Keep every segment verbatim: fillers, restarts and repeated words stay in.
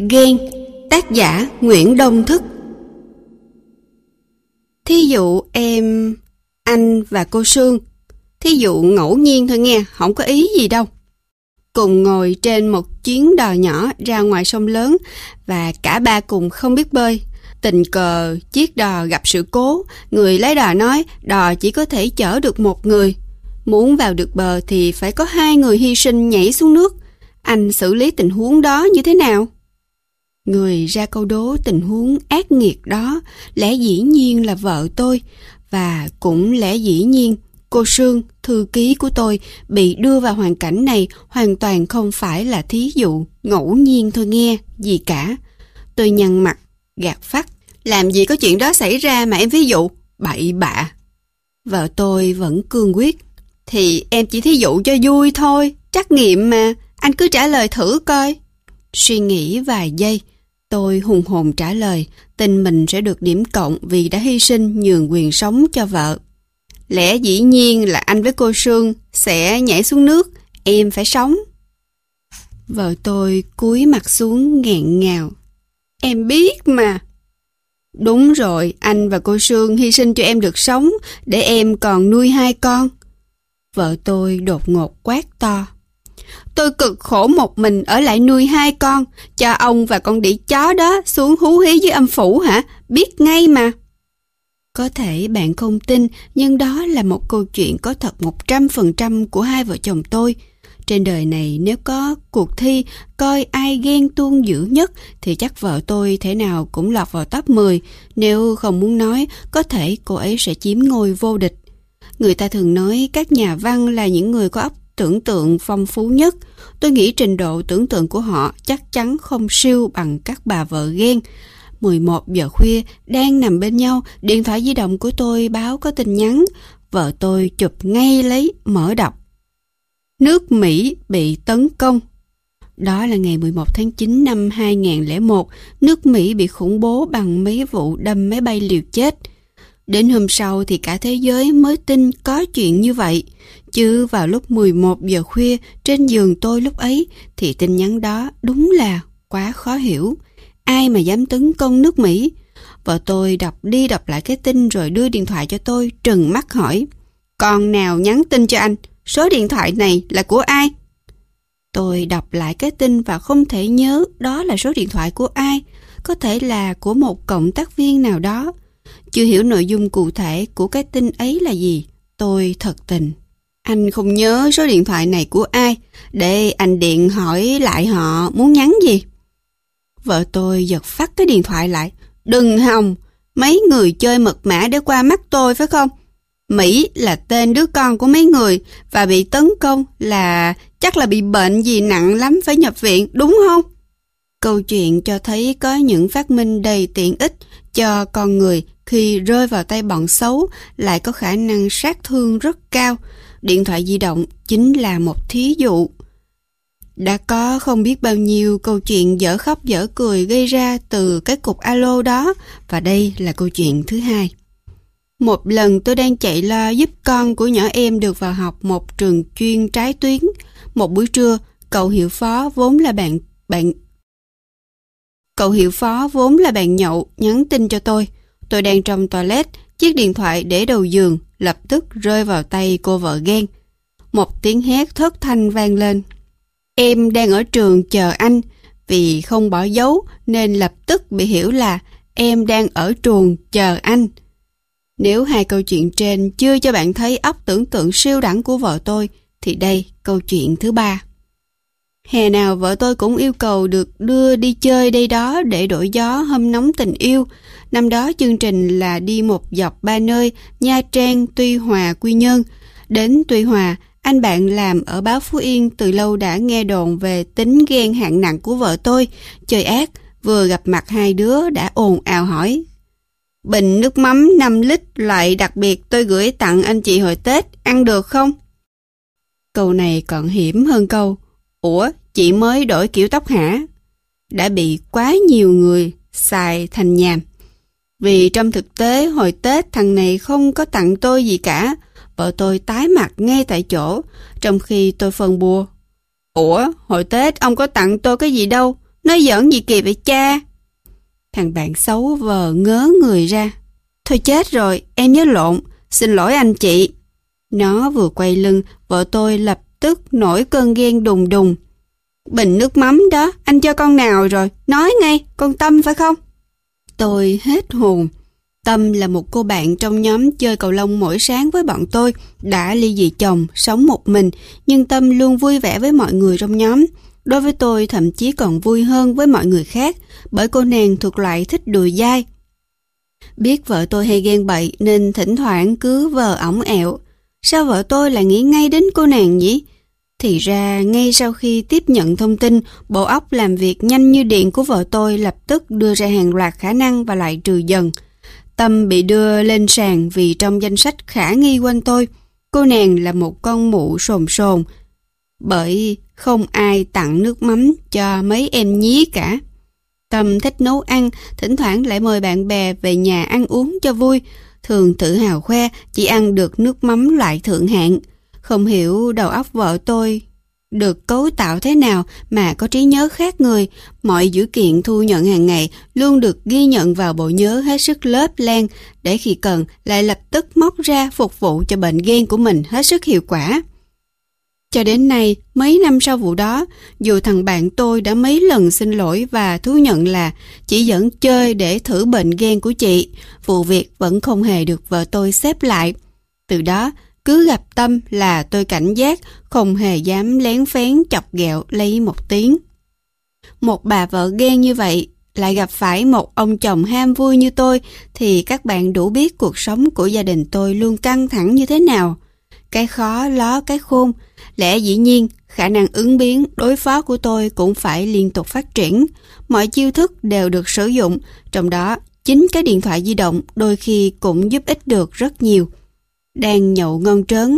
Ghen, tác giả Nguyễn Đông Thức. Thí dụ em, anh và cô Sương, thí dụ ngẫu nhiên thôi nghe, không có ý gì đâu, cùng ngồi trên một chuyến đò nhỏ ra ngoài sông lớn và cả ba cùng không biết bơi. Tình cờ chiếc đò gặp sự cố, người lái đò nói đò chỉ có thể chở được một người. Muốn vào được bờ thì phải có hai người hy sinh nhảy xuống nước. Anh xử lý tình huống đó như thế nào? Người ra câu đố tình huống ác nghiệt đó lẽ dĩ nhiên là vợ tôi, và cũng lẽ dĩ nhiên cô Sương, thư ký của tôi, bị đưa vào hoàn cảnh này hoàn toàn không phải là thí dụ ngẫu nhiên thôi nghe, gì cả. Tôi nhăn mặt, gạt phắt. Làm gì có chuyện đó xảy ra mà em ví dụ, bậy bạ. Vợ tôi vẫn cương quyết. Thì em chỉ thí dụ cho vui thôi, trắc nghiệm mà, anh cứ trả lời thử coi. Suy nghĩ vài giây, tôi hùng hồn trả lời, tin mình sẽ được điểm cộng vì đã hy sinh nhường quyền sống cho vợ. Lẽ dĩ nhiên là anh với cô Sương sẽ nhảy xuống nước, em phải sống. Vợ tôi cúi mặt xuống nghẹn ngào. Em biết mà. Đúng rồi, anh và cô Sương hy sinh cho em được sống, để em còn nuôi hai con. Vợ tôi đột ngột quát to. Tôi cực khổ một mình ở lại nuôi hai con, cho ông và con đĩ chó đó xuống hú hí với âm phủ hả? Biết ngay mà. Có thể bạn không tin, nhưng đó là một câu chuyện có thật một trăm phần trăm của hai vợ chồng tôi. Trên đời này nếu có cuộc thi coi ai ghen tuông dữ nhất thì chắc vợ tôi thế nào cũng lọt vào top mười. Nếu không muốn nói, có thể cô ấy sẽ chiếm ngôi vô địch. Người ta thường nói các nhà văn là những người có óc tưởng tượng phong phú nhất. Tôi nghĩ trình độ tưởng tượng của họ chắc chắn không siêu bằng các bà vợ ghen. mười một giờ khuya, đang nằm bên nhau, điện thoại di động của tôi báo có tin nhắn. Vợ tôi chụp ngay lấy, mở đọc. Nước Mỹ bị tấn công. Đó là ngày mười một tháng chín năm hai nghìn không trăm lẻ một, nước Mỹ bị khủng bố bằng mấy vụ đâm máy bay liều chết. Đến hôm sau thì cả thế giới mới tin có chuyện như vậy. Chứ vào lúc mười một giờ khuya trên giường tôi lúc ấy thì tin nhắn đó đúng là quá khó hiểu. Ai mà dám tấn công nước Mỹ? Vợ tôi đọc đi đọc lại cái tin rồi đưa điện thoại cho tôi, trừng mắt hỏi. Con nào nhắn tin cho anh? Số điện thoại này là của ai? Tôi đọc lại cái tin và không thể nhớ đó là số điện thoại của ai. Có thể là của một cộng tác viên nào đó. Chưa hiểu nội dung cụ thể của cái tin ấy là gì. Tôi thật tình. Anh không nhớ số điện thoại này của ai, để anh điện hỏi lại họ muốn nhắn gì. Vợ tôi giật phắt cái điện thoại lại. Đừng hòng, mấy người chơi mật mã để qua mắt tôi phải không? Mỹ là tên đứa con của mấy người, và bị tấn công là chắc là bị bệnh gì nặng lắm phải nhập viện, đúng không? Câu chuyện cho thấy có những phát minh đầy tiện ích cho con người khi rơi vào tay bọn xấu lại có khả năng sát thương rất cao. Điện thoại di động chính là một thí dụ. Đã có không biết bao nhiêu câu chuyện dở khóc dở cười gây ra từ cái cục alo đó, và đây là câu chuyện thứ hai. Một lần tôi đang chạy lo giúp con của nhỏ em được vào học một trường chuyên trái tuyến. Một buổi trưa, cậu hiệu phó vốn là bạn bạn cậu hiệu phó vốn là bạn nhậu nhắn tin cho tôi. Tôi đang trong toilet, chiếc điện thoại để đầu giường lập tức rơi vào tay cô vợ ghen. Một tiếng hét thất thanh vang lên. Em đang ở trường chờ anh, vì không bỏ dấu nên lập tức bị hiểu là em đang ở trường chờ anh. Nếu hai câu chuyện trên chưa cho bạn thấy óc tưởng tượng siêu đẳng của vợ tôi, thì đây câu chuyện thứ ba. Hè nào vợ tôi cũng yêu cầu được đưa đi chơi đây đó để đổi gió hâm nóng tình yêu. Năm đó chương trình là đi một dọc ba nơi, Nha Trang, Tuy Hòa, Quy Nhơn. Đến Tuy Hòa, anh bạn làm ở báo Phú Yên từ lâu đã nghe đồn về tính ghen hạng nặng của vợ tôi. Chơi ác, vừa gặp mặt hai đứa đã ồn ào hỏi. Bình nước mắm năm lít loại đặc biệt tôi gửi tặng anh chị hồi Tết, ăn được không? Câu này còn hiểm hơn câu, ủa, chị mới đổi kiểu tóc hả? Đã bị quá nhiều người xài thành nhàm. Vì trong thực tế hồi Tết thằng này không có tặng tôi gì cả. Vợ tôi tái mặt ngay tại chỗ, trong khi tôi phân bua. Ủa, hồi Tết ông có tặng tôi cái gì đâu, Nói giỡn gì kỳ vậy cha? Thằng bạn xấu vờ ngớ người ra. Thôi chết rồi, em nhớ lộn, xin lỗi anh chị. Nó vừa quay lưng, vợ tôi lập tức nổi cơn ghen đùng đùng. Bình nước mắm đó, anh cho con nào rồi? Nói ngay, con Tâm phải không? Tôi hết hồn. Tâm là một cô bạn trong nhóm chơi cầu lông mỗi sáng với bọn tôi, đã ly dị chồng, sống một mình, nhưng Tâm luôn vui vẻ với mọi người trong nhóm. Đối với tôi thậm chí còn vui hơn với mọi người khác, bởi cô nàng thuộc loại thích đùa dai. Biết vợ tôi hay ghen bậy nên thỉnh thoảng cứ vờ ỏng ẹo. Sao vợ tôi lại nghĩ ngay đến cô nàng nhỉ? Thì ra ngay sau khi tiếp nhận thông tin, bộ óc làm việc nhanh như điện của vợ tôi lập tức đưa ra hàng loạt khả năng và loại trừ dần. Tâm bị đưa lên sàn vì trong danh sách khả nghi quanh tôi, cô nàng là một con mụ sồn sồn, bởi không ai tặng nước mắm cho mấy em nhí cả. Tâm thích nấu ăn, thỉnh thoảng lại mời bạn bè về nhà ăn uống cho vui, thường tự hào khoe chỉ ăn được nước mắm loại thượng hạng. Không hiểu đầu óc vợ tôi được cấu tạo thế nào mà có trí nhớ khác người, mọi dữ kiện thu nhận hàng ngày luôn được ghi nhận vào bộ nhớ hết sức lớp lang, để khi cần lại lập tức móc ra phục vụ cho bệnh ghen của mình hết sức hiệu quả. Cho đến nay, mấy năm sau vụ đó, dù thằng bạn tôi đã mấy lần xin lỗi và thú nhận là chỉ dẫn chơi để thử bệnh ghen của chị, vụ việc vẫn không hề được vợ tôi xếp lại. Từ đó, cứ gặp Tâm là tôi cảnh giác, không hề dám lén phén chọc ghẹo lấy một tiếng. Một bà vợ ghen như vậy, lại gặp phải một ông chồng ham vui như tôi, thì các bạn đủ biết cuộc sống của gia đình tôi luôn căng thẳng như thế nào. Cái khó ló cái khôn, lẽ dĩ nhiên khả năng ứng biến đối phó của tôi cũng phải liên tục phát triển. Mọi chiêu thức đều được sử dụng, trong đó chính cái điện thoại di động đôi khi cũng giúp ích được rất nhiều. Đang nhậu ngon trớn,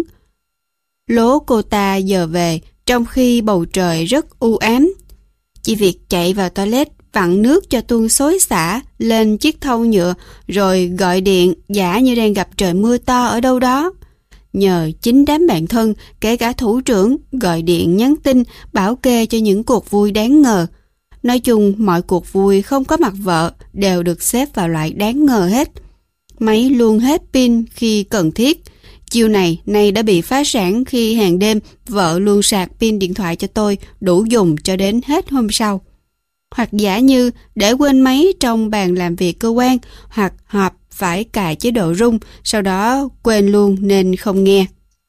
lố cô ta giờ về trong khi bầu trời rất u ám. Chỉ việc chạy vào toilet vặn nước cho tuôn xối xả lên chiếc thau nhựa rồi gọi điện giả như đang gặp trời mưa to ở đâu đó. Nhờ chính đám bạn thân, kể cả thủ trưởng, gọi điện nhắn tin bảo kê cho những cuộc vui đáng ngờ. Nói chung mọi cuộc vui không có mặt vợ đều được xếp vào loại đáng ngờ hết. Máy luôn hết pin khi cần thiết. Chiều này nay đã bị phá sản khi hàng đêm vợ luôn sạc pin điện thoại cho tôi đủ dùng cho đến hết hôm sau. Hoặc giả như để quên máy trong bàn làm việc cơ quan, hoặc họp phải cài chế độ rung, sau đó quên luôn nên không nghe.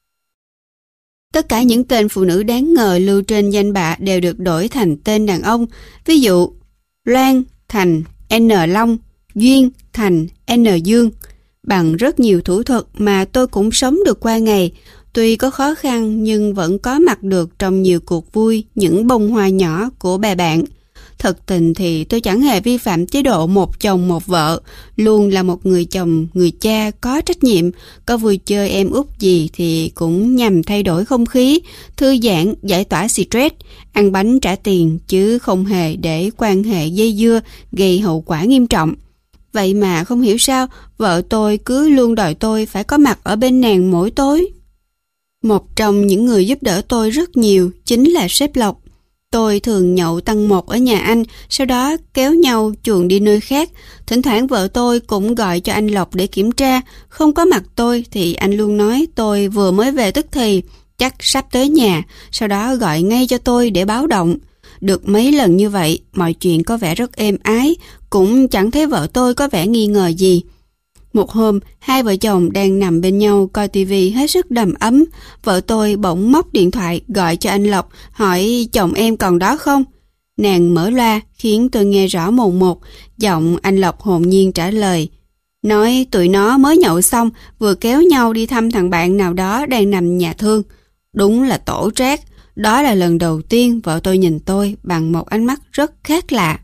Tất cả những tên phụ nữ đáng ngờ lưu trên danh bạ đều được đổi thành tên đàn ông. Ví dụ, Loan thành N Long, Duyên thành N Dương. Bằng rất nhiều thủ thuật mà tôi cũng sống được qua ngày. Tuy có khó khăn nhưng vẫn có mặt được trong nhiều cuộc vui, những bông hoa nhỏ của bè bạn. Thật tình thì tôi chẳng hề vi phạm chế độ một chồng một vợ, luôn là một người chồng, người cha có trách nhiệm, có vui chơi em út gì thì cũng nhằm thay đổi không khí, thư giãn, giải tỏa stress, ăn bánh trả tiền chứ không hề để quan hệ dây dưa gây hậu quả nghiêm trọng. Vậy mà không hiểu sao vợ tôi cứ luôn đòi tôi phải có mặt ở bên nàng mỗi tối. Một trong những người giúp đỡ tôi rất nhiều chính là sếp Lộc. Tôi thường nhậu tăng một ở nhà anh, sau đó kéo nhau chuồn đi nơi khác. Thỉnh thoảng vợ tôi cũng gọi cho anh Lộc để kiểm tra. Không có mặt tôi thì anh luôn nói tôi vừa mới về tức thì, chắc sắp tới nhà, sau đó gọi ngay cho tôi để báo động. Được mấy lần như vậy, mọi chuyện có vẻ rất êm ái, cũng chẳng thấy vợ tôi có vẻ nghi ngờ gì. Một hôm, hai vợ chồng đang nằm bên nhau coi tivi hết sức đầm ấm. Vợ tôi bỗng móc điện thoại gọi cho anh Lộc, hỏi chồng em còn đó không? Nàng mở loa khiến tôi nghe rõ mồn một, giọng anh Lộc hồn nhiên trả lời. Nói tụi nó mới nhậu xong, vừa kéo nhau đi thăm thằng bạn nào đó đang nằm nhà thương. Đúng là tổ trác. Đó là lần đầu tiên vợ tôi nhìn tôi bằng một ánh mắt rất khác lạ.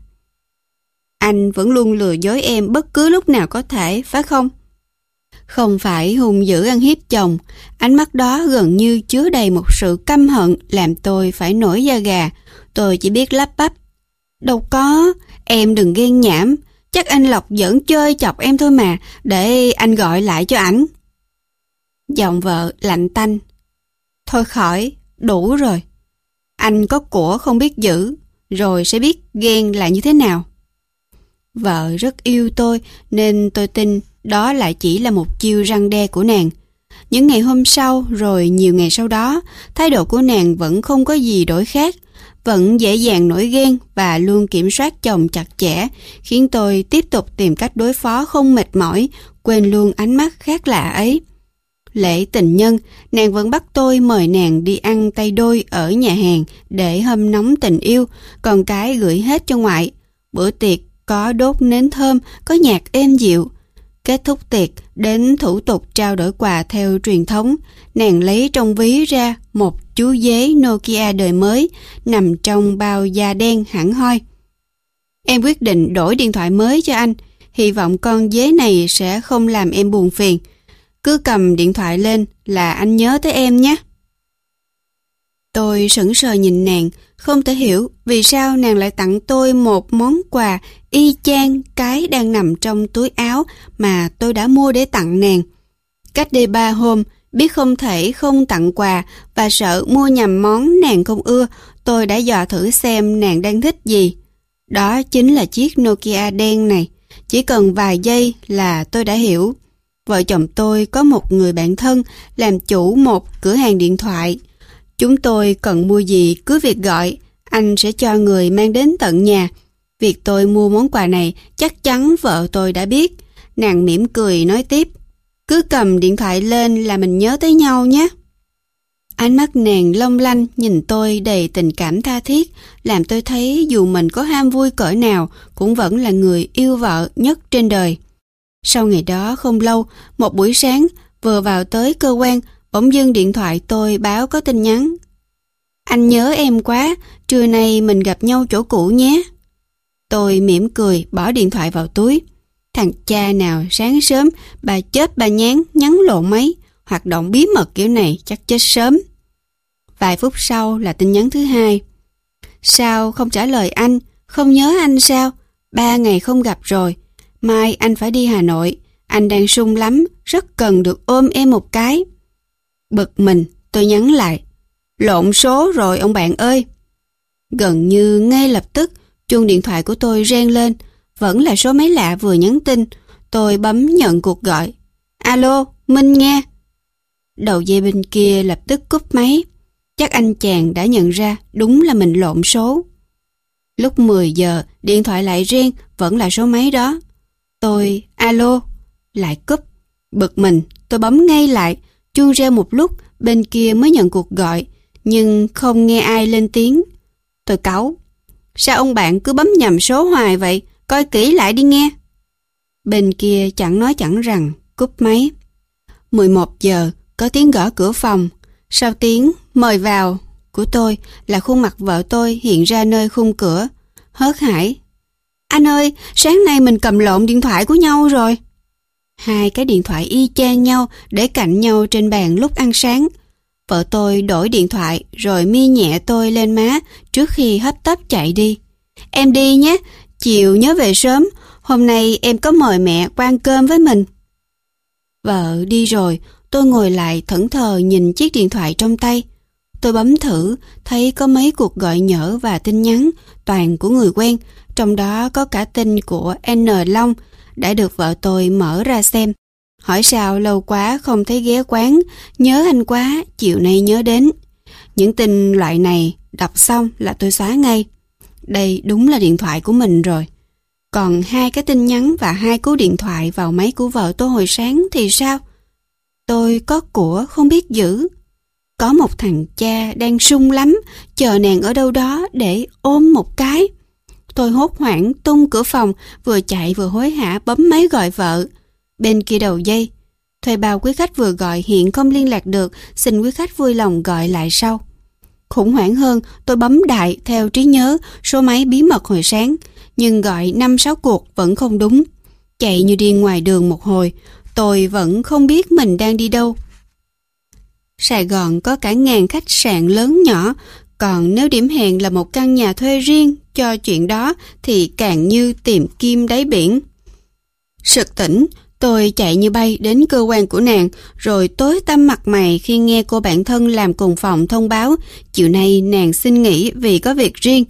Anh vẫn luôn lừa dối em bất cứ lúc nào có thể, phải không? Không phải hung dữ ăn hiếp chồng, ánh mắt đó gần như chứa đầy một sự căm hận làm tôi phải nổi da gà. Tôi chỉ biết lắp bắp. Đâu có, em đừng ghen nhảm, chắc anh Lộc giỡn chơi chọc em thôi mà, để anh gọi lại cho ảnh. Giọng vợ lạnh tanh. Thôi khỏi, đủ rồi. Anh có của không biết giữ, rồi sẽ biết ghen là như thế nào. Vợ rất yêu tôi nên tôi tin đó lại chỉ là một chiêu răn đe của nàng. Những ngày hôm sau rồi nhiều ngày sau đó, thái độ của nàng vẫn không có gì đổi khác, vẫn dễ dàng nổi ghen và luôn kiểm soát chồng chặt chẽ, khiến tôi tiếp tục tìm cách đối phó không mệt mỏi, quên luôn ánh mắt khác lạ ấy. Lễ tình nhân, nàng vẫn bắt tôi mời nàng đi ăn tay đôi ở nhà hàng để hâm nóng tình yêu, còn cái gửi hết cho ngoại. Bữa tiệc có đốt nến thơm, có nhạc êm dịu. Kết thúc tiệc, đến thủ tục trao đổi quà theo truyền thống, nàng lấy trong ví ra một chú dế Nokia đời mới, nằm trong bao da đen hẳn hoi. Em quyết định đổi điện thoại mới cho anh, hy vọng con dế này sẽ không làm em buồn phiền. Cứ cầm điện thoại lên là anh nhớ tới em nhé. Tôi sững sờ nhìn nàng, không thể hiểu vì sao nàng lại tặng tôi một món quà y chang cái đang nằm trong túi áo mà tôi đã mua để tặng nàng. Cách đây ba hôm, biết không thể không tặng quà và sợ mua nhầm món nàng không ưa, tôi đã dò thử xem nàng đang thích gì. Đó chính là chiếc Nokia đen này. Chỉ cần vài giây là tôi đã hiểu. Vợ chồng tôi có một người bạn thân làm chủ một cửa hàng điện thoại. Chúng tôi cần mua gì cứ việc gọi, anh sẽ cho người mang đến tận nhà. Việc tôi mua món quà này chắc chắn vợ tôi đã biết. Nàng mỉm cười nói tiếp, cứ cầm điện thoại lên là mình nhớ tới nhau nhé. Ánh mắt nàng long lanh nhìn tôi đầy tình cảm tha thiết, làm tôi thấy dù mình có ham vui cỡ nào cũng vẫn là người yêu vợ nhất trên đời. Sau ngày đó không lâu, một buổi sáng vừa vào tới cơ quan, bỗng dưng điện thoại tôi báo có tin nhắn. Anh nhớ em quá, trưa nay mình gặp nhau chỗ cũ nhé. Tôi mỉm cười bỏ điện thoại vào túi. Thằng cha nào sáng sớm bà chết bà nhán nhắn lộn mấy, hoạt động bí mật kiểu này chắc chết sớm. Vài phút sau là tin nhắn thứ hai. Sao không trả lời anh, không nhớ anh sao? Ba ngày không gặp rồi. Mai anh phải đi Hà Nội, anh đang sung lắm, rất cần được ôm em một cái. Bực mình, tôi nhắn lại. Lộn số rồi ông bạn ơi. Gần như ngay lập tức, chuông điện thoại của tôi reng lên, vẫn là số máy lạ vừa nhắn tin. Tôi bấm nhận cuộc gọi. Alo, Minh nghe. Đầu dây bên kia lập tức cúp máy. Chắc anh chàng đã nhận ra đúng là mình lộn số. Lúc mười giờ, điện thoại lại reng, vẫn là số máy đó. Tôi, alo, lại cúp. Bực mình, tôi bấm ngay lại. Chuông reo một lúc, bên kia mới nhận cuộc gọi, nhưng không nghe ai lên tiếng. Tôi cáu. Sao ông bạn cứ bấm nhầm số hoài vậy? Coi kỹ lại đi nghe. Bên kia chẳng nói chẳng rằng, cúp máy. mười một giờ, có tiếng gõ cửa phòng. Sau tiếng mời vào của tôi là khuôn mặt vợ tôi hiện ra nơi khung cửa. Hớt hải. Anh ơi, sáng nay mình cầm lộn điện thoại của nhau rồi. Hai cái điện thoại y chang nhau để cạnh nhau trên bàn lúc ăn sáng. Vợ tôi đổi điện thoại rồi mi nhẹ tôi lên má trước khi hấp tấp chạy đi. Em đi nhé, chiều nhớ về sớm, hôm nay em có mời mẹ qua ăn cơm với mình. Vợ đi rồi, tôi ngồi lại thẫn thờ nhìn chiếc điện thoại trong tay. Tôi bấm thử, thấy có mấy cuộc gọi nhỡ và tin nhắn, toàn của người quen, trong đó có cả tin của N Long, đã được vợ tôi mở ra xem. Hỏi sao lâu quá không thấy ghé quán, nhớ anh quá, chiều nay nhớ đến. Những tin loại này đọc xong là tôi xóa ngay. Đây đúng là điện thoại của mình rồi. Còn hai cái tin nhắn và hai cú điện thoại vào máy của vợ tôi hồi sáng thì sao? Tôi có của không biết giữ. Có một thằng cha đang sung lắm, chờ nàng ở đâu đó để ôm một cái. Tôi hốt hoảng tung cửa phòng, vừa chạy vừa hối hả bấm máy gọi vợ. Bên kia đầu dây, thuê bao quý khách vừa gọi hiện không liên lạc được, xin quý khách vui lòng gọi lại sau. Khủng hoảng hơn, tôi bấm đại theo trí nhớ số máy bí mật hồi sáng, nhưng gọi năm sáu cuộc vẫn không đúng. Chạy như điên ngoài đường một hồi, tôi vẫn không biết mình đang đi đâu. Sài Gòn có cả ngàn khách sạn lớn nhỏ, còn nếu điểm hẹn là một căn nhà thuê riêng cho chuyện đó thì càng như tìm kim đáy biển. Sực tỉnh, tôi chạy như bay đến cơ quan của nàng, rồi tối tăm mặt mày khi nghe cô bạn thân làm cùng phòng thông báo chiều nay nàng xin nghỉ vì có việc riêng.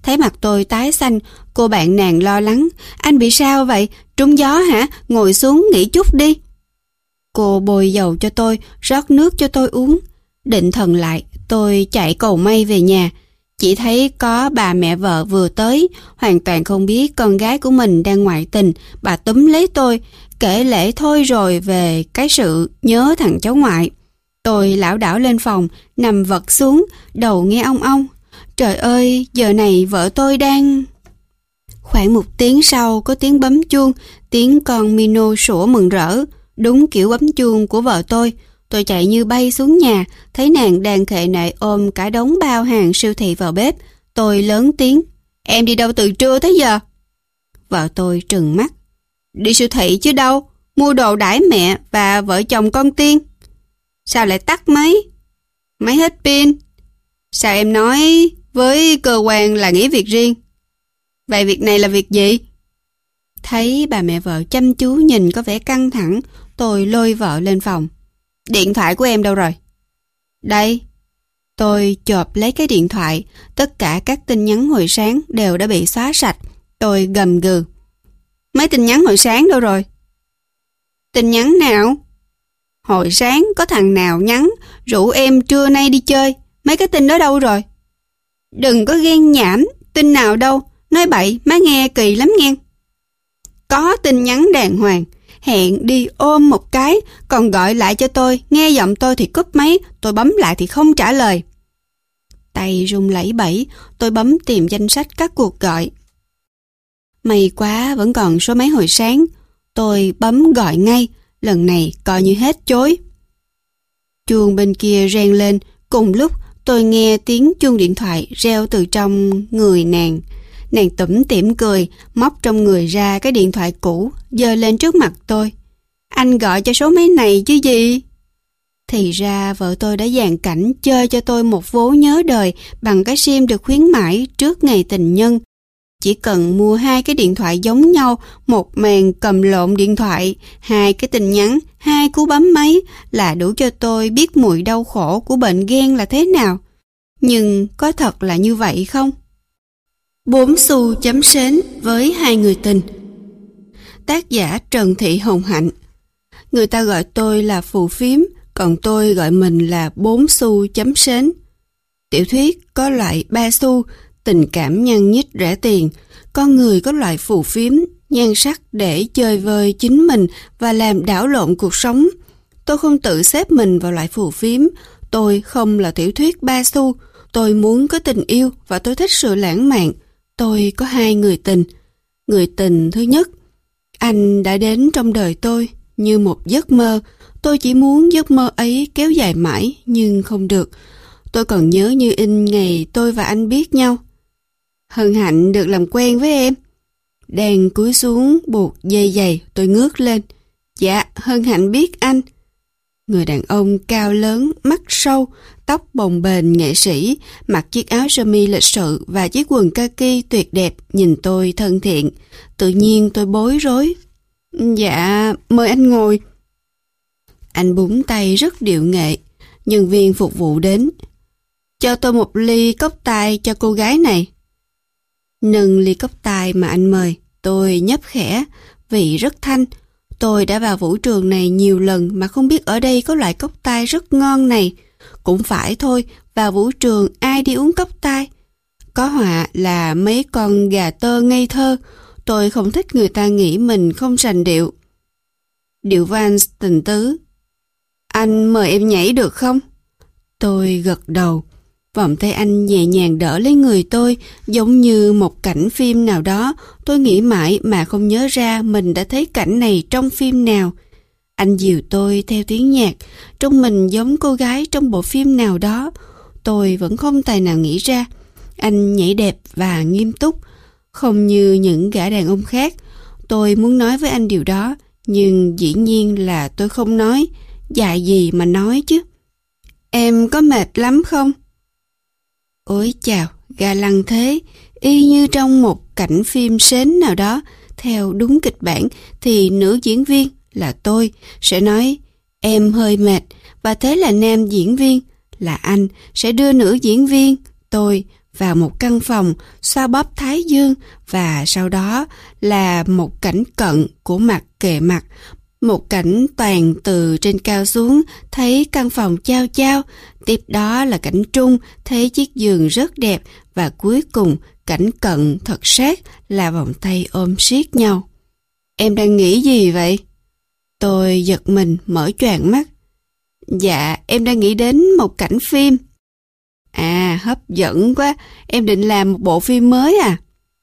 Thấy mặt tôi tái xanh, cô bạn nàng lo lắng. Anh bị sao vậy? Trúng gió hả? Ngồi xuống nghỉ chút đi. Cô bôi dầu cho tôi, rót nước cho tôi uống. Định thần lại, tôi chạy cầu may về nhà. Chỉ thấy có bà mẹ vợ vừa tới, hoàn toàn không biết con gái của mình đang ngoại tình. Bà túm lấy tôi, kể lể thôi rồi về cái sự nhớ thằng cháu ngoại. Tôi lảo đảo lên phòng, nằm vật xuống, đầu nghe ong ong. Trời ơi, giờ này vợ tôi đang... Khoảng một tiếng sau có tiếng bấm chuông, tiếng con Mino sủa mừng rỡ. Đúng kiểu bấm chuông của vợ tôi. Tôi chạy như bay xuống nhà, thấy nàng đang khệ nệ ôm cả đống bao hàng siêu thị vào bếp. Tôi lớn tiếng, em đi đâu từ trưa tới giờ? Vợ tôi trừng mắt, đi siêu thị chứ đâu, mua đồ đãi mẹ và vợ chồng con Tiên. Sao lại tắt máy? Máy hết pin. Sao em nói với cơ quan là nghỉ việc riêng? Vậy việc này là việc gì? Thấy bà mẹ vợ chăm chú nhìn có vẻ căng thẳng, tôi lôi vợ lên phòng. Điện thoại của em đâu rồi? Đây. Tôi chộp lấy cái điện thoại, tất cả các tin nhắn hồi sáng đều đã bị xóa sạch. Tôi gầm gừ. Mấy tin nhắn hồi sáng đâu rồi? Tin nhắn nào? Hồi sáng có thằng nào nhắn rủ em trưa nay đi chơi, mấy cái tin đó đâu rồi? Đừng có ghen nhảm, tin nào đâu, nói bậy má nghe kỳ lắm nghe. Có tin nhắn đàng hoàng, hẹn đi ôm một cái, còn gọi lại cho tôi, nghe giọng tôi thì cúp máy, tôi bấm lại thì không trả lời. Tay run lẩy bẩy, tôi bấm tìm danh sách các cuộc gọi. May quá vẫn còn số máy hồi sáng, tôi bấm gọi ngay, lần này coi như hết chối. Chuông bên kia reng lên, cùng lúc tôi nghe tiếng chuông điện thoại reo từ trong người nàng. Nàng tủm tỉm cười, móc trong người ra cái điện thoại cũ, giơ lên trước mặt tôi. Anh gọi cho số máy này chứ gì? Thì ra vợ tôi đã dàn cảnh chơi cho tôi một vố nhớ đời bằng cái sim được khuyến mãi trước ngày tình nhân. Chỉ cần mua hai cái điện thoại giống nhau, một màn cầm lộn điện thoại, hai cái tin nhắn, hai cú bấm máy là đủ cho tôi biết mùi đau khổ của bệnh ghen là thế nào. Nhưng có thật là như vậy không? Bốn xu chấm sến với hai người tình. Tác giả Trần Thị Hồng Hạnh. Người ta gọi tôi là phù phiếm, còn tôi gọi mình là bốn xu chấm sến. Tiểu thuyết có loại ba xu, tình cảm nhăn nhít rẻ tiền. Con người có loại phù phiếm, nhan sắc để chơi vơi chính mình và làm đảo lộn cuộc sống. Tôi không tự xếp mình vào loại phù phiếm. Tôi không là tiểu thuyết ba xu. Tôi muốn có tình yêu và tôi thích sự lãng mạn. Tôi có hai người tình. Người tình thứ nhất, anh đã đến trong đời tôi như một giấc mơ. Tôi chỉ muốn giấc mơ ấy kéo dài mãi nhưng không được. Tôi còn nhớ như in ngày tôi và anh biết nhau. Hân hạnh được làm quen với em. Đang cúi xuống buộc dây giày, tôi ngước lên. Dạ, hân hạnh biết anh. Người đàn ông cao lớn, mắt sâu, tóc bồng bềnh nghệ sĩ, mặc chiếc áo sơ mi lịch sự và chiếc quần kaki tuyệt đẹp, nhìn tôi thân thiện. Tự nhiên tôi bối rối. Dạ, mời anh ngồi. Anh búng tay rất điệu nghệ. Nhân viên phục vụ đến. Cho tôi một ly cốc tai cho cô gái này. Nâng ly cốc tai mà anh mời, tôi nhấp khẽ, vị rất thanh. Tôi đã vào vũ trường này nhiều lần mà không biết ở đây có loại cốc tai rất ngon này. Cũng phải thôi, vào vũ trường ai đi uống cốc tai. Có họa là mấy con gà tơ ngây thơ. Tôi không thích người ta nghĩ mình không sành điệu. Điệu vals tình tứ. Anh mời em nhảy được không? Tôi gật đầu. Vòng tay anh nhẹ nhàng đỡ lấy người tôi, giống như một cảnh phim nào đó. Tôi nghĩ mãi mà không nhớ ra mình đã thấy cảnh này trong phim nào. Anh dìu tôi theo tiếng nhạc, trông mình giống cô gái trong bộ phim nào đó. Tôi vẫn không tài nào nghĩ ra. Anh nhảy đẹp và nghiêm túc, không như những gã đàn ông khác. Tôi muốn nói với anh điều đó, nhưng dĩ nhiên là tôi không nói. Dại gì mà nói chứ. Em có mệt lắm không? Ôi chào, ga lăng thế, y như trong một cảnh phim sến nào đó. Theo đúng kịch bản thì nữ diễn viên là tôi sẽ nói em hơi mệt, và thế là nam diễn viên là anh sẽ đưa nữ diễn viên tôi vào một căn phòng, xoa bóp thái dương và sau đó là một cảnh cận của mặt kề mặt. Một cảnh toàn từ trên cao xuống, thấy căn phòng chao chao, tiếp đó là cảnh trung, thấy chiếc giường rất đẹp và cuối cùng cảnh cận thật sát là vòng tay ôm siết nhau. Em đang nghĩ gì vậy? Tôi giật mình mở choàng mắt. Dạ, em đang nghĩ đến một cảnh phim. À, hấp dẫn quá, em định làm một bộ phim mới à?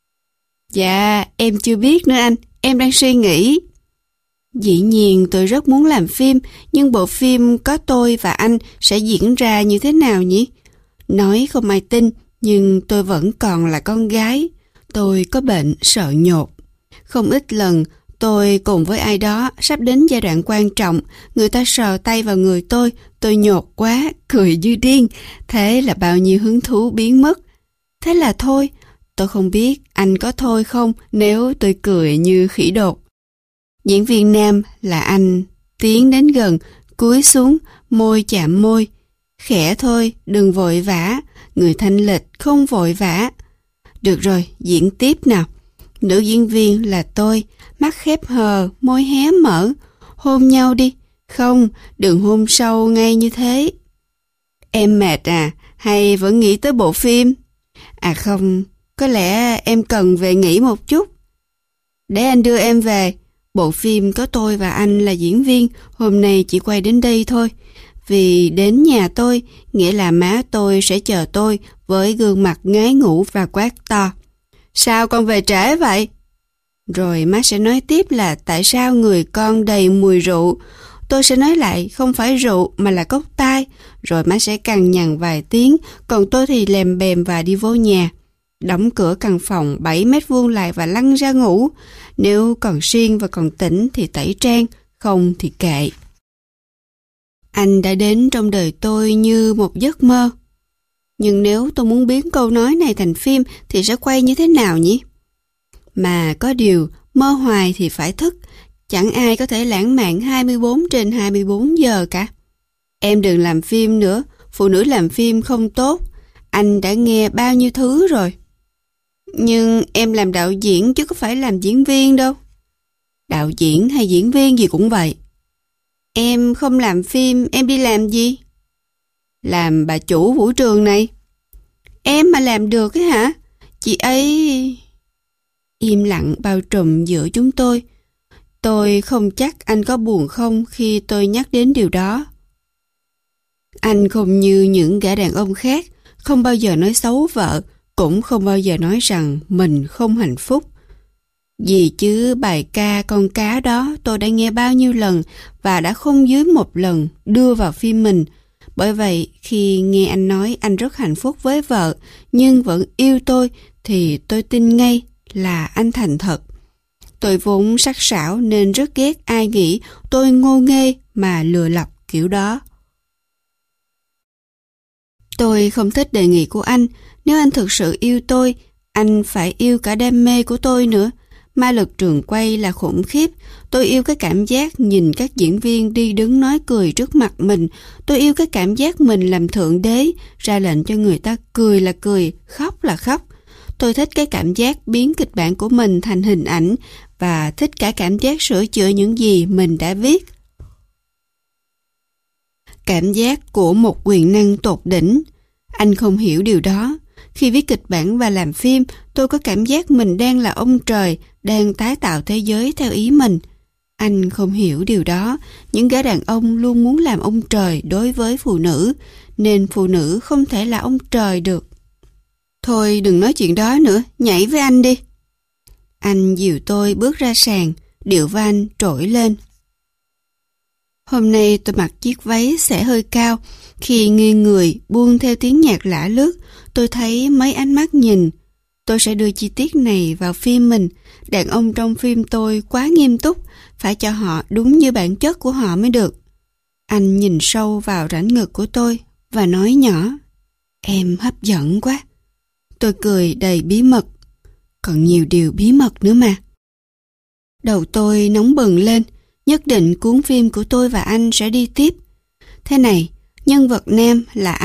Dạ, em chưa biết nữa anh, em đang suy nghĩ. Dĩ nhiên tôi rất muốn làm phim, nhưng bộ phim có tôi và anh sẽ diễn ra như thế nào nhỉ? Nói không ai tin, nhưng tôi vẫn còn là con gái. Tôi có bệnh sợ nhột. Không ít lần, tôi cùng với ai đó sắp đến giai đoạn quan trọng, người ta sờ tay vào người tôi, tôi nhột quá, cười như điên. Thế là bao nhiêu hứng thú biến mất. Thế là thôi, tôi không biết anh có thôi không nếu tôi cười như khỉ đột. Diễn viên nam là anh, tiến đến gần, cúi xuống, môi chạm môi. Khẽ thôi, đừng vội vã, người thanh lịch không vội vã. Được rồi, diễn tiếp nào. Nữ diễn viên là tôi, mắt khép hờ, môi hé mở. Hôn nhau đi. Không, đừng hôn sâu ngay như thế. Em mệt à, hay vẫn nghĩ tới bộ phim? À không, có lẽ em cần về nghỉ một chút. Để anh đưa em về. Bộ phim có tôi và anh là diễn viên, hôm nay chỉ quay đến đây thôi. Vì đến nhà tôi, nghĩa là má tôi sẽ chờ tôi với gương mặt ngái ngủ và quát to. Sao con về trễ vậy? Rồi má sẽ nói tiếp là tại sao người con đầy mùi rượu. Tôi sẽ nói lại không phải rượu mà là cốc tai. Rồi má sẽ cằn nhằn vài tiếng, còn tôi thì lèm bèm và đi vô nhà. Đóng cửa căn phòng bảy mét vuông lại và lăn ra ngủ. Nếu còn siêng và còn tỉnh thì tẩy trang, không thì kệ. Anh đã đến trong đời tôi như một giấc mơ. Nhưng nếu tôi muốn biến câu nói này thành phim thì sẽ quay như thế nào nhỉ? Mà có điều, mơ hoài thì phải thức. Chẳng ai có thể lãng mạn hai mươi bốn trên hai mươi bốn giờ cả. Em đừng làm phim nữa, phụ nữ làm phim không tốt. Anh đã nghe bao nhiêu thứ rồi. Nhưng em làm đạo diễn chứ có phải làm diễn viên đâu. Đạo diễn hay diễn viên gì cũng vậy. Em không làm phim, em đi làm gì? Làm bà chủ vũ trường này. Em mà làm được ấy hả? Chị ấy... Im lặng bao trùm giữa chúng tôi. Tôi không chắc anh có buồn không khi tôi nhắc đến điều đó. Anh không như những gã đàn ông khác, không bao giờ nói xấu vợ, cũng không bao giờ nói rằng mình không hạnh phúc. Vì chứ bài ca con cá đó tôi đã nghe bao nhiêu lần và đã không dưới một lần đưa vào phim mình. Bởi vậy khi nghe anh nói anh rất hạnh phúc với vợ nhưng vẫn yêu tôi thì tôi tin ngay là anh thành thật. Tôi vốn sắc sảo nên rất ghét ai nghĩ tôi ngô nghê mà lừa lọc kiểu đó. Tôi không thích đề nghị của anh. Nếu anh thực sự yêu tôi, anh phải yêu cả đam mê của tôi nữa. Ma lực trường quay là khủng khiếp. Tôi yêu cái cảm giác nhìn các diễn viên đi đứng nói cười trước mặt mình. Tôi yêu cái cảm giác mình làm thượng đế, ra lệnh cho người ta cười là cười, khóc là khóc. Tôi thích cái cảm giác biến kịch bản của mình thành hình ảnh và thích cả cảm giác sửa chữa những gì mình đã viết. Cảm giác của một quyền năng tột đỉnh. Anh không hiểu điều đó. Khi viết kịch bản và làm phim, tôi có cảm giác mình đang là ông trời, đang tái tạo thế giới theo ý mình. Anh không hiểu điều đó. Những gã đàn ông luôn muốn làm ông trời đối với phụ nữ, nên phụ nữ không thể là ông trời được. Thôi đừng nói chuyện đó nữa, nhảy với anh đi. Anh dìu tôi bước ra sàn, điệu van trỗi lên. Hôm nay tôi mặc chiếc váy xẻ hơi cao. Khi nghiêng người buông theo tiếng nhạc lả lướt, tôi thấy mấy ánh mắt nhìn. Tôi sẽ đưa chi tiết này vào phim mình. Đàn ông trong phim tôi quá nghiêm túc, phải cho họ đúng như bản chất của họ mới được. Anh nhìn sâu vào rãnh ngực của tôi và nói nhỏ, em hấp dẫn quá. Tôi cười đầy bí mật. Còn nhiều điều bí mật nữa mà. Đầu tôi nóng bừng lên. Nhất định cuốn phim của tôi và anh sẽ đi tiếp. Thế này, nhân vật nam là anh,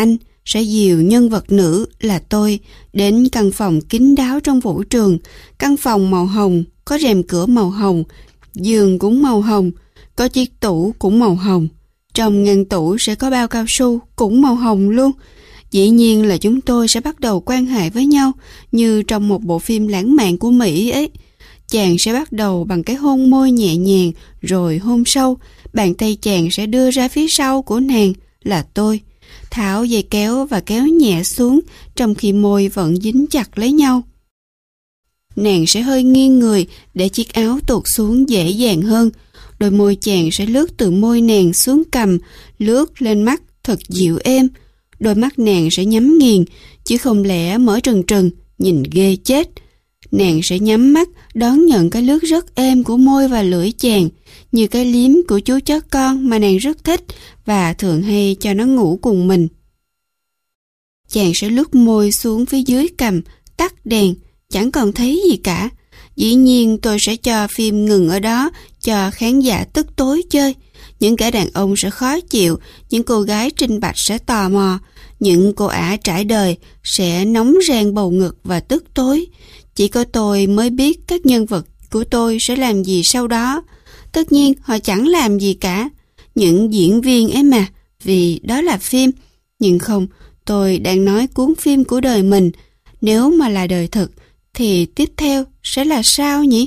sẽ dìu nhân vật nữ là tôi đến căn phòng kín đáo trong vũ trường. Căn phòng màu hồng, có rèm cửa màu hồng, giường cũng màu hồng, có chiếc tủ cũng màu hồng. Trong ngăn tủ sẽ có bao cao su cũng màu hồng luôn. Dĩ nhiên là chúng tôi sẽ bắt đầu quan hệ với nhau như trong một bộ phim lãng mạn của Mỹ ấy. Chàng sẽ bắt đầu bằng cái hôn môi nhẹ nhàng, rồi hôn sâu. Bàn tay chàng sẽ đưa ra phía sau của nàng là tôi, tháo dây kéo và kéo nhẹ xuống, trong khi môi vẫn dính chặt lấy nhau. Nàng sẽ hơi nghiêng người để chiếc áo tuột xuống dễ dàng hơn. Đôi môi chàng sẽ lướt từ môi nàng xuống cằm, lướt lên mắt thật dịu êm. Đôi mắt nàng sẽ nhắm nghiền, chứ không lẽ mở trừng trừng, nhìn ghê chết. Nàng sẽ nhắm mắt đón nhận cái lướt rất êm của môi và lưỡi chàng, như cái liếm của chú chó con mà nàng rất thích và thường hay cho nó ngủ cùng mình. Chàng sẽ lướt môi xuống phía dưới cằm, tắt đèn, chẳng còn thấy gì cả. Dĩ nhiên tôi sẽ cho phim ngừng ở đó, cho khán giả tức tối chơi. Những kẻ đàn ông sẽ khó chịu, những cô gái trinh bạch sẽ tò mò, những cô ả trải đời sẽ nóng rang bầu ngực và tức tối. Chỉ có tôi mới biết các nhân vật của tôi sẽ làm gì sau đó. Tất nhiên họ chẳng làm gì cả, những diễn viên ấy mà, vì đó là phim. Nhưng không, tôi đang nói cuốn phim của đời mình. Nếu mà là đời thực, thì tiếp theo sẽ là sao nhỉ?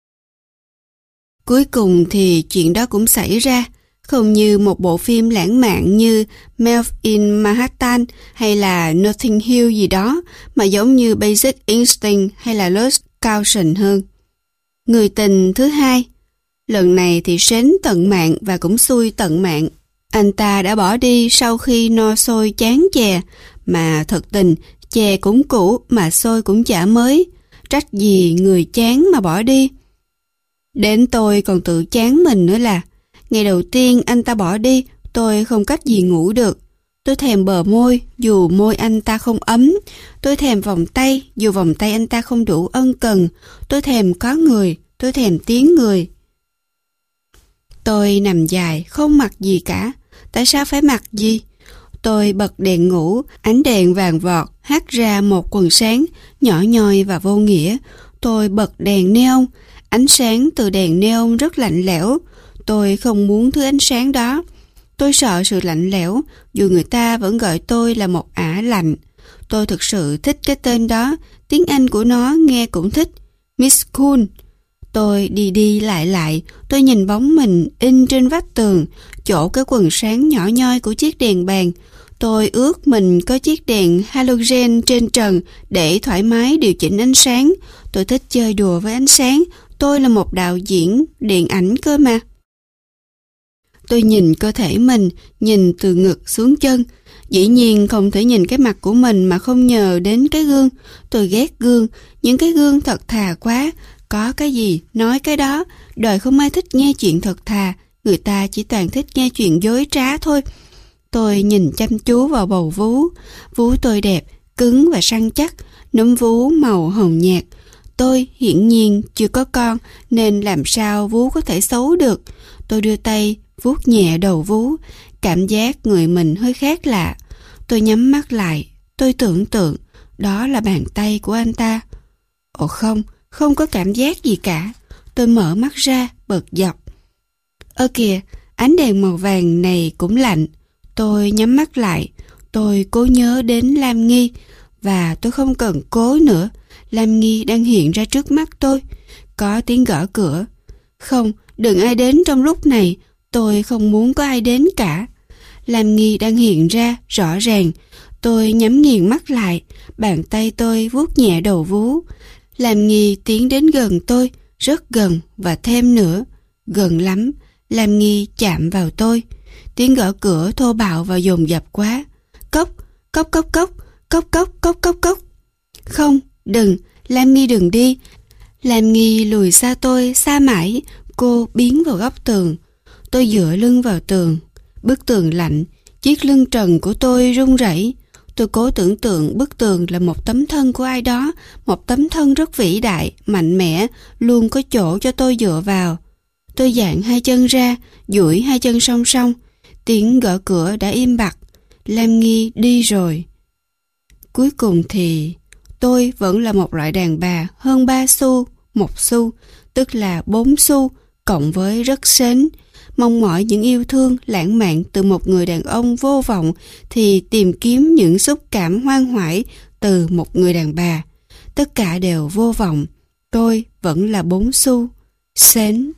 Cuối cùng thì chuyện đó cũng xảy ra, không như một bộ phim lãng mạn như Melf in Manhattan hay là Notting Hill gì đó, mà giống như Basic Instinct hay là Lost Caution hơn. Người tình thứ hai. Lần này thì sến tận mạng và cũng xui tận mạng. Anh ta đã bỏ đi sau khi no sôi chán chè, mà thật tình chè cũng cũ mà sôi cũng chả mới. Trách gì người chán mà bỏ đi. Đến tôi còn tự chán mình nữa là. Ngày đầu tiên anh ta bỏ đi, tôi không cách gì ngủ được. Tôi thèm bờ môi, dù môi anh ta không ấm. Tôi thèm vòng tay, dù vòng tay anh ta không đủ ân cần. Tôi thèm có người, tôi thèm tiếng người. Tôi nằm dài, không mặc gì cả. Tại sao phải mặc gì? Tôi bật đèn ngủ, ánh đèn vàng vọt hắt ra một quần sáng nhỏ nhoi và vô nghĩa. Tôi bật đèn neon, ánh sáng từ đèn neon rất lạnh lẽo. Tôi không muốn thứ ánh sáng đó. Tôi sợ sự lạnh lẽo, dù người ta vẫn gọi tôi là một ả lạnh. Tôi thực sự thích cái tên đó, tiếng Anh của nó nghe cũng thích, Miss Cool. Tôi đi đi lại lại, tôi nhìn bóng mình in trên vách tường, chỗ cái quần sáng nhỏ nhoi của chiếc đèn bàn. Tôi ước mình có chiếc đèn halogen trên trần để thoải mái điều chỉnh ánh sáng. Tôi thích chơi đùa với ánh sáng, tôi là một đạo diễn điện ảnh cơ mà. Tôi nhìn cơ thể mình, nhìn từ ngực xuống chân. Dĩ nhiên không thể nhìn cái mặt của mình mà không nhờ đến cái gương. Tôi ghét gương, những cái gương thật thà quá. Có cái gì, nói cái đó. Đời không ai thích nghe chuyện thật thà. Người ta chỉ toàn thích nghe chuyện dối trá thôi. Tôi nhìn chăm chú vào bầu vú. Vú tôi đẹp, cứng và săn chắc. Núm vú màu hồng nhạt. Tôi hiển nhiên chưa có con, nên làm sao vú có thể xấu được. Tôi đưa tay vuốt nhẹ đầu vú. Cảm giác người mình hơi khác lạ. Tôi nhắm mắt lại. Tôi tưởng tượng đó là bàn tay của anh ta. Ồ không, không có cảm giác gì cả. Tôi mở mắt ra, bật dọc. Ơ kìa, ánh đèn màu vàng này cũng lạnh. Tôi nhắm mắt lại. Tôi cố nhớ đến Lam Nghi. Và tôi không cần cố nữa. Lam Nghi đang hiện ra trước mắt tôi. Có tiếng gõ cửa. Không, đừng ai đến trong lúc này. Tôi không muốn có ai đến cả. Lam Nghi đang hiện ra rõ ràng. Tôi nhắm nghiền mắt lại. Bàn tay tôi vuốt nhẹ đầu vú. Lam Nghi tiến đến gần tôi, rất gần và thêm nữa. Gần lắm. Lam Nghi chạm vào tôi. Tiếng gõ cửa thô bạo và dồn dập quá. Cốc, cốc cốc cốc, cốc cốc cốc cốc cốc. Không, đừng, Lam Nghi đừng đi. Lam Nghi lùi xa tôi, xa mãi. Cô biến vào góc tường. Tôi dựa lưng vào tường. Bức tường lạnh, chiếc lưng trần của tôi run rẩy. Tôi cố tưởng tượng bức tường là một tấm thân của ai đó, một tấm thân rất vĩ đại, mạnh mẽ, luôn có chỗ cho tôi dựa vào. Tôi dạn hai chân ra, duỗi hai chân song song. Tiếng gõ cửa đã im bặt. Lam Nghi đi rồi. Cuối cùng thì tôi vẫn là một loại đàn bà hơn ba xu, một xu, tức là bốn xu, cộng với rất sến. Mong mỏi những yêu thương lãng mạn từ một người đàn ông vô vọng thì tìm kiếm những xúc cảm hoang hoải từ một người đàn bà. Tất cả đều vô vọng. Tôi vẫn là bốn xu, sến.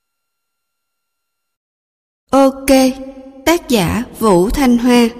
Ok, tác giả Vũ Thanh Hoa.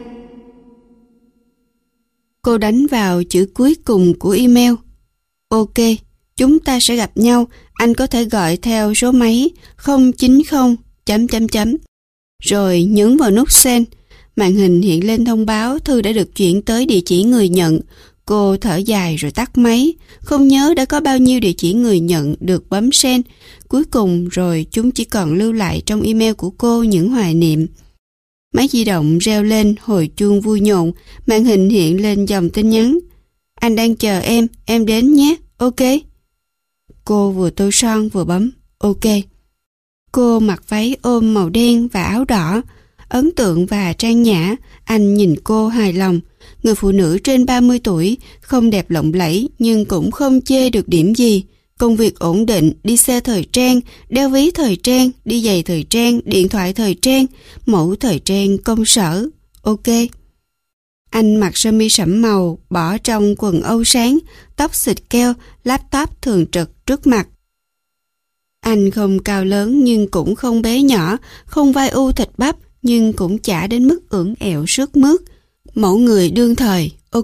Cô đánh vào chữ cuối cùng của email. Ok, chúng ta sẽ gặp nhau, anh có thể gọi theo số máy không chín không chấm chấm chấm. Rồi nhấn vào nút send. Màn hình hiện lên thông báo thư đã được chuyển tới địa chỉ người nhận. Cô thở dài rồi tắt máy, không nhớ đã có bao nhiêu địa chỉ người nhận được bấm send. Cuối cùng rồi chúng chỉ còn lưu lại trong email của cô những hoài niệm. Máy di động reo lên hồi chuông vui nhộn, màn hình hiện lên dòng tin nhắn. Anh đang chờ em, em đến nhé, ok. Cô vừa tô son vừa bấm, ok. Cô mặc váy ôm màu đen và áo đỏ, ấn tượng và trang nhã. Anh nhìn cô hài lòng. Người phụ nữ trên ba mươi tuổi, không đẹp lộng lẫy nhưng cũng không chê được điểm gì. Công việc ổn định, đi xe thời trang, đeo ví thời trang, đi giày thời trang, điện thoại thời trang, mẫu thời trang công sở. Ok. Anh mặc sơ mi sẫm màu, bỏ trong quần âu sáng, tóc xịt keo, laptop thường trực trước mặt. Anh không cao lớn nhưng cũng không bé nhỏ, không vai u thịt bắp nhưng cũng chả đến mức ưỡn ẹo sướt mướt. Mẫu người đương thời, ok.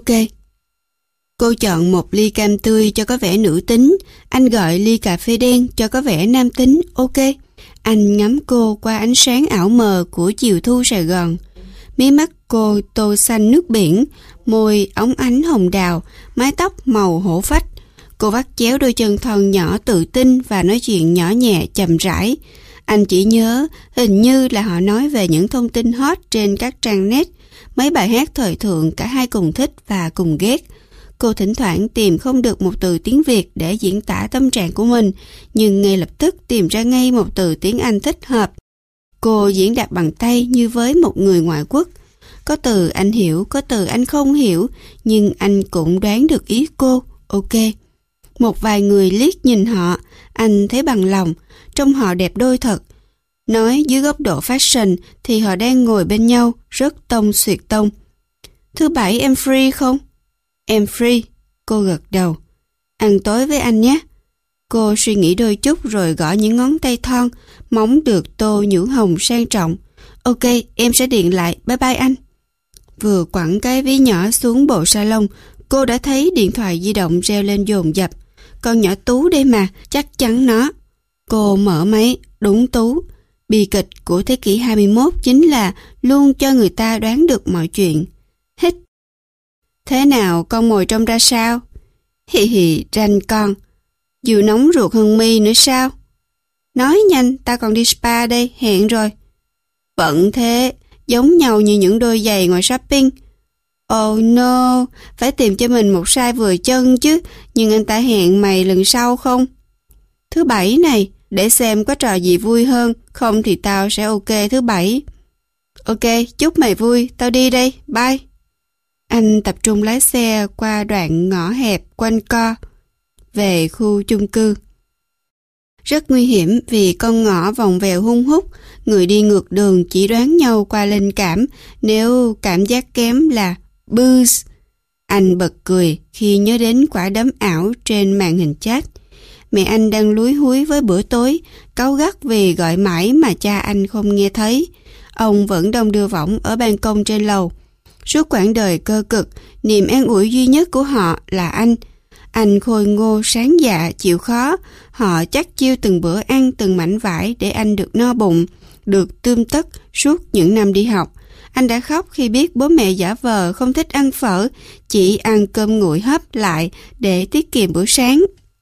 Cô chọn một ly cam tươi cho có vẻ nữ tính, anh gọi ly cà phê đen cho có vẻ nam tính, ok. Anh ngắm cô qua ánh sáng ảo mờ của chiều thu Sài Gòn. Mí mắt cô tô xanh nước biển, môi óng ánh hồng đào, mái tóc màu hổ phách. Cô vắt chéo đôi chân thon nhỏ tự tin và nói chuyện nhỏ nhẹ chậm rãi. Anh chỉ nhớ hình như là họ nói về những thông tin hot trên các trang net, mấy bài hát thời thượng cả hai cùng thích và cùng ghét. Cô thỉnh thoảng tìm không được một từ tiếng Việt để diễn tả tâm trạng của mình, nhưng ngay lập tức tìm ra ngay một từ tiếng Anh thích hợp. Cô diễn đạt bằng tay như với một người ngoại quốc. Có từ anh hiểu, có từ anh không hiểu, nhưng anh cũng đoán được ý cô, ok. Một vài người liếc nhìn họ, anh thấy bằng lòng, trông họ đẹp đôi thật. Nói dưới góc độ fashion thì họ đang ngồi bên nhau, rất tông xuyệt tông. Thứ bảy em free không? Em free, cô gật đầu. Ăn tối với anh nhé. Cô suy nghĩ đôi chút rồi gõ những ngón tay thon, móng được tô nhũ hồng sang trọng. Ok, em sẽ điện lại, bye bye anh. Vừa quẳng cái ví nhỏ xuống bộ salon, cô đã thấy điện thoại di động reo lên dồn dập. Con nhỏ Tú đây mà, chắc chắn nó. Cô mở máy, đúng Tú. Bi kịch của thế kỷ hai mươi mốt chính là luôn cho người ta đoán được mọi chuyện. Hít. Thế nào con mồi trông ra sao? Hì hì, ranh con. Dù nóng ruột hơn mi nữa sao? Nói nhanh, ta còn đi spa đây, hẹn rồi. Bận thế, giống nhau như những đôi giày ngoài shopping. Oh no, phải tìm cho mình một size vừa chân chứ, nhưng anh ta hẹn mày lần sau không? Thứ bảy này, để xem có trò gì vui hơn, không thì tao sẽ ok thứ bảy. Ok, chúc mày vui, tao đi đây, bye. Anh tập trung lái xe qua đoạn ngõ hẹp quanh co, về khu chung cư. Rất nguy hiểm vì con ngõ vòng vèo hun hút, người đi ngược đường chỉ đoán nhau qua linh cảm, nếu cảm giác kém là booze. Anh bật cười khi nhớ đến quả đấm ảo trên màn hình chat. Mẹ anh đang lúi húi với bữa tối, cáu gắt vì gọi mãi mà cha anh không nghe thấy. Ông vẫn đong đưa võng ở ban công trên lầu. Suốt quãng đời cơ cực, niềm an ủi duy nhất của họ là anh. Anh khôi ngô sáng dạ chịu khó, họ chắc chiêu từng bữa ăn từng mảnh vải để anh được no bụng, được tươm tất suốt những năm đi học. Anh đã khóc khi biết bố mẹ giả vờ không thích ăn phở, chỉ ăn cơm nguội hấp lại để tiết kiệm bữa sáng.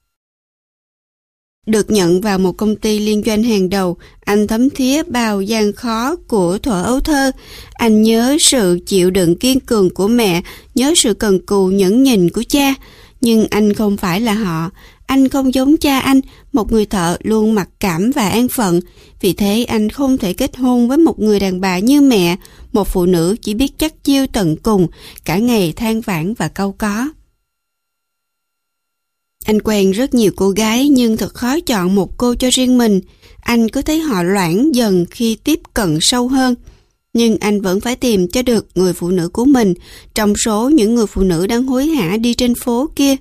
Được nhận vào một công ty liên doanh hàng đầu, anh thấm thía bao gian khó của thuở ấu thơ. Anh nhớ sự chịu đựng kiên cường của mẹ, nhớ sự cần cù nhẫn nhịn của cha. Nhưng anh không phải là họ. Anh không giống cha anh, một người thợ luôn mặc cảm và an phận. Vì thế anh không thể kết hôn với một người đàn bà như mẹ, một phụ nữ chỉ biết chắt chiu tận cùng, cả ngày than vãn và cau có. Anh quen rất nhiều cô gái nhưng thật khó chọn một cô cho riêng mình. Anh cứ thấy họ loãng dần khi tiếp cận sâu hơn. Nhưng anh vẫn phải tìm cho được người phụ nữ của mình trong số những người phụ nữ đang hối hả đi trên phố kia.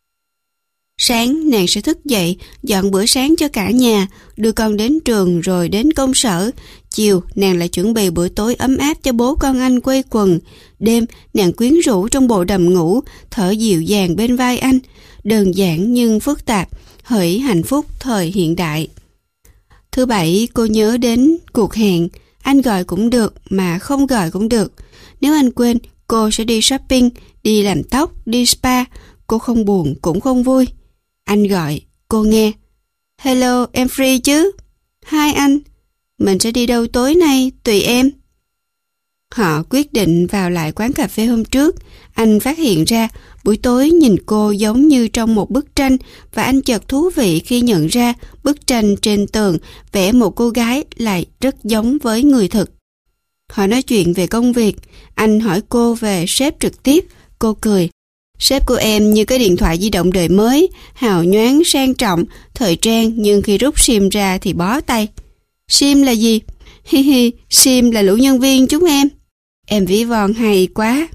Sáng nàng sẽ thức dậy, dọn bữa sáng cho cả nhà, đưa con đến trường rồi đến công sở. Chiều nàng lại chuẩn bị bữa tối ấm áp cho bố con anh quây quần. Đêm nàng quyến rũ trong bộ đầm ngủ, thở dịu dàng bên vai anh. Đơn giản nhưng phức tạp, hỡi hạnh phúc thời hiện đại. Thứ bảy cô nhớ đến cuộc hẹn. Anh gọi cũng được mà không gọi cũng được. Nếu anh quên, cô sẽ đi shopping, đi làm tóc, đi spa. Cô không buồn cũng không vui. Anh gọi, cô nghe. Hello, em free chứ? Hi anh. Mình sẽ đi đâu tối nay, tùy em. Họ quyết định vào lại quán cà phê hôm trước. Anh phát hiện ra buổi tối nhìn cô giống như trong một bức tranh và anh chợt thú vị khi nhận ra bức tranh trên tường vẽ một cô gái lại rất giống với người thực. Họ nói chuyện về công việc. Anh hỏi cô về sếp trực tiếp. Cô cười. Sếp của em như cái điện thoại di động đời mới, hào nhoáng, sang trọng, thời trang nhưng khi rút sim ra thì bó tay. Sim là gì? Hi hi, sim là lũ nhân viên chúng em. Em ví von hay quá.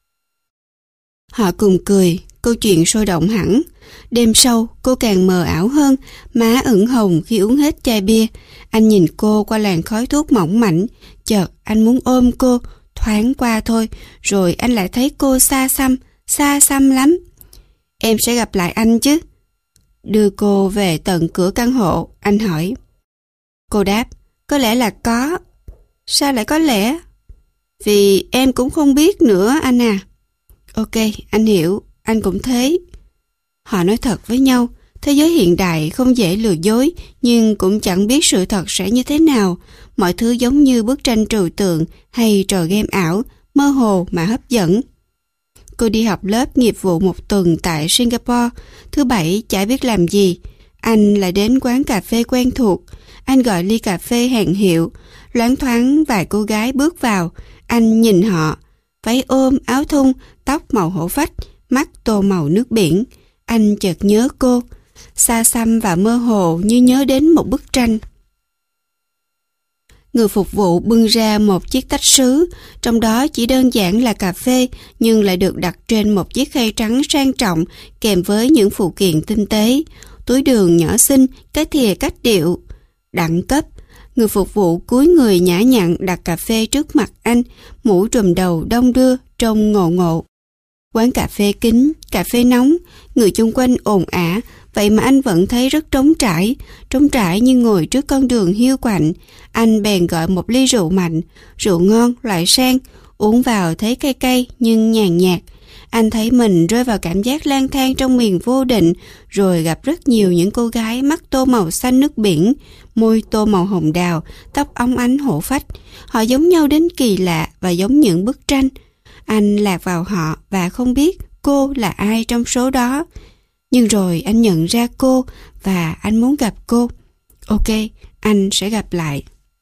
Họ cùng cười, câu chuyện sôi động hẳn. Đêm sau, cô càng mờ ảo hơn, má ửng hồng khi uống hết chai bia. Anh nhìn cô qua làn khói thuốc mỏng mảnh, chợt anh muốn ôm cô, thoáng qua thôi, rồi anh lại thấy cô xa xăm, xa xăm lắm. Em sẽ gặp lại anh chứ? Đưa cô về tận cửa căn hộ, anh hỏi. Cô đáp, có lẽ là có. Sao lại có lẽ? Vì em cũng không biết nữa anh à. Ok, anh hiểu, anh cũng thế. Họ nói thật với nhau, thế giới hiện đại không dễ lừa dối, nhưng cũng chẳng biết sự thật sẽ như thế nào. Mọi thứ giống như bức tranh trừu tượng hay trò game ảo, mơ hồ mà hấp dẫn. Cô đi học lớp nghiệp vụ một tuần tại Singapore, thứ bảy chả biết làm gì. Anh lại đến quán cà phê quen thuộc. Anh gọi ly cà phê hàng hiệu, loáng thoáng vài cô gái bước vào. Anh nhìn họ, váy ôm, áo thun, tóc màu hổ phách, mắt tô màu nước biển. Anh chợt nhớ cô, xa xăm và mơ hồ như nhớ đến một bức tranh. Người phục vụ bưng ra một chiếc tách sứ, trong đó chỉ đơn giản là cà phê nhưng lại được đặt trên một chiếc khay trắng sang trọng kèm với những phụ kiện tinh tế, túi đường nhỏ xinh, cái thìa cách điệu. Đẳng cấp. Người phục vụ cúi người nhã nhặn đặt cà phê trước mặt anh, mũ trùm đầu đong đưa, trông ngộ ngộ. Quán cà phê kín, cà phê nóng, người chung quanh ồn ả, vậy mà anh vẫn thấy rất trống trải, trống trải như ngồi trước con đường hiu quạnh. Anh bèn gọi một ly rượu mạnh, rượu ngon, loại sang, uống vào thấy cay cay nhưng nhàn nhạt. Anh thấy mình rơi vào cảm giác lang thang trong miền vô định, rồi gặp rất nhiều những cô gái mắt tô màu xanh nước biển, môi tô màu hồng đào, tóc óng ánh hổ phách. Họ giống nhau đến kỳ lạ và giống những bức tranh. Anh lạc vào họ và không biết cô là ai trong số đó. Nhưng rồi anh nhận ra cô và anh muốn gặp cô. Ok, anh sẽ gặp lại.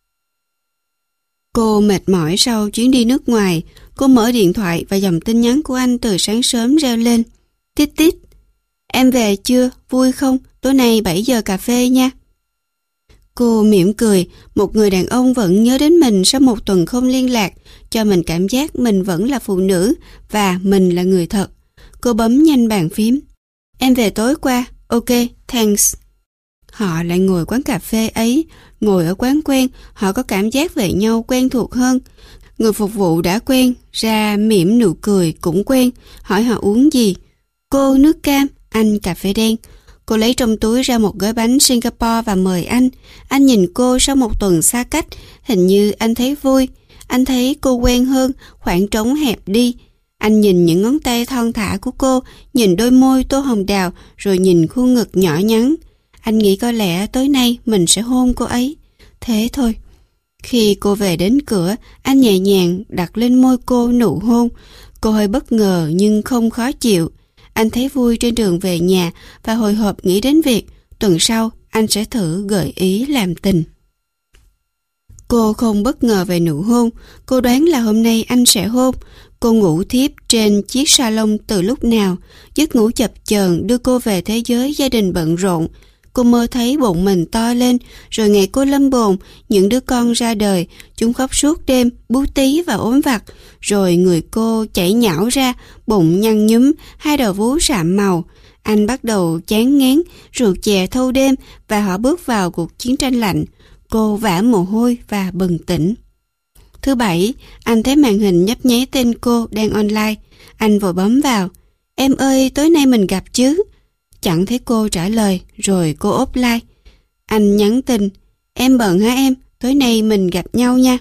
Cô mệt mỏi sau chuyến đi nước ngoài. Cô mở điện thoại và dòng tin nhắn của anh từ sáng sớm reo lên. Tít tít. Em về chưa? Vui không? Tối nay bảy giờ cà phê nha. Cô mỉm cười. Một người đàn ông vẫn nhớ đến mình sau một tuần không liên lạc, cho mình cảm giác mình vẫn là phụ nữ và mình là người thật. Cô bấm nhanh bàn phím. Em về tối qua. Ok, thanks. Họ lại ngồi quán cà phê ấy. Ngồi ở quán quen, họ có cảm giác về nhau quen thuộc hơn. Người phục vụ đã quen, ra mỉm nụ cười cũng quen, hỏi họ uống gì. Cô nước cam, anh cà phê đen. Cô lấy trong túi ra một gói bánh Singapore và mời anh. Anh nhìn cô sau một tuần xa cách, hình như anh thấy vui. Anh thấy cô quen hơn, khoảng trống hẹp đi. Anh nhìn những ngón tay thon thả của cô, nhìn đôi môi tô hồng đào, rồi nhìn khuôn ngực nhỏ nhắn. Anh nghĩ có lẽ tối nay mình sẽ hôn cô ấy. Thế thôi. Khi cô về đến cửa, anh nhẹ nhàng đặt lên môi cô nụ hôn. Cô hơi bất ngờ nhưng không khó chịu. Anh thấy vui trên đường về nhà và hồi hộp nghĩ đến việc tuần sau anh sẽ thử gợi ý làm tình. Cô không bất ngờ về nụ hôn. Cô đoán là hôm nay anh sẽ hôn. Cô ngủ thiếp trên chiếc salon từ lúc nào. Giấc ngủ chập chờn đưa cô về thế giới gia đình bận rộn. Cô mơ thấy bụng mình to lên, rồi ngày cô lâm bồn, những đứa con ra đời, chúng khóc suốt đêm, bú tí và ốm vặt, rồi người cô chảy nhão ra, bụng nhăn nhúm, hai đầu vú sạm màu. Anh bắt đầu chán ngán, rượu chè thâu đêm và họ bước vào cuộc chiến tranh lạnh. Cô vã mồ hôi và bừng tỉnh. Thứ bảy, anh thấy màn hình nhấp nháy tên cô đang online. Anh vội bấm vào. Em ơi, tối nay mình gặp chứ? Chẳng thấy cô trả lời, rồi cô ốp like. Anh nhắn tin. Em bận hả em? Tối nay mình gặp nhau nha.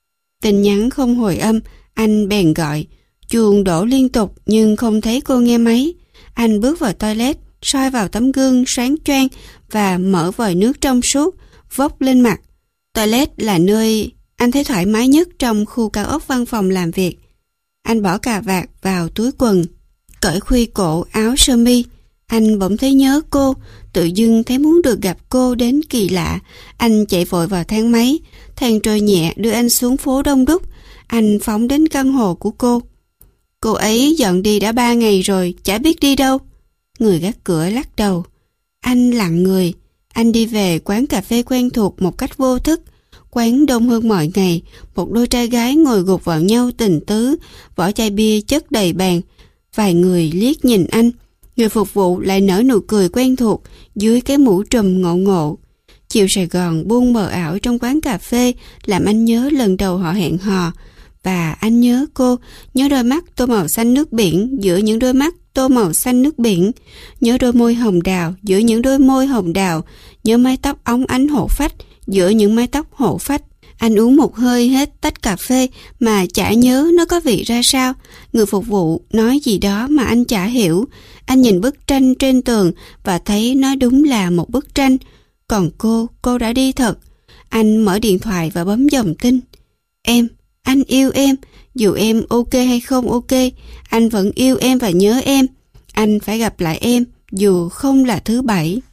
Tin nhắn không hồi âm, anh bèn gọi. Chuông đổ liên tục nhưng không thấy cô nghe máy. Anh bước vào toilet, soi vào tấm gương sáng choang và mở vòi nước trong suốt, vốc lên mặt. Toilet là nơi anh thấy thoải mái nhất trong khu cao ốc văn phòng làm việc. Anh bỏ cà vạt vào túi quần, cởi khuy cổ áo sơ mi. Anh bỗng thấy nhớ cô, tự dưng thấy muốn được gặp cô đến kỳ lạ. Anh chạy vội vào thang máy, thang trôi nhẹ đưa anh xuống phố đông đúc. Anh phóng đến căn hộ của cô. Cô ấy dọn đi đã ba ngày rồi, chả biết đi đâu. Người gác cửa lắc đầu. Anh lặng người. Anh đi về quán cà phê quen thuộc một cách vô thức. Quán đông hơn mọi ngày, một đôi trai gái ngồi gục vào nhau tình tứ, vỏ chai bia chất đầy bàn. Vài người liếc nhìn anh. Người phục vụ lại nở nụ cười quen thuộc dưới cái mũ trùm ngộ ngộ. Chiều Sài Gòn buông mờ ảo trong quán cà phê làm anh nhớ lần đầu họ hẹn hò. Và anh nhớ cô, nhớ đôi mắt tô màu xanh nước biển giữa những đôi mắt tô màu xanh nước biển, nhớ đôi môi hồng đào giữa những đôi môi hồng đào, nhớ mái tóc óng ánh hổ phách giữa những mái tóc hổ phách. Anh uống một hơi hết tách cà phê mà chả nhớ nó có vị ra sao. Người phục vụ nói gì đó mà anh chả hiểu. Anh nhìn bức tranh trên tường và thấy nó đúng là một bức tranh. Còn cô, cô đã đi thật. Anh mở điện thoại và bấm dòng tin. Em, anh yêu em. Dù em ok hay không ok, anh vẫn yêu em và nhớ em. Anh phải gặp lại em dù không là thứ bảy.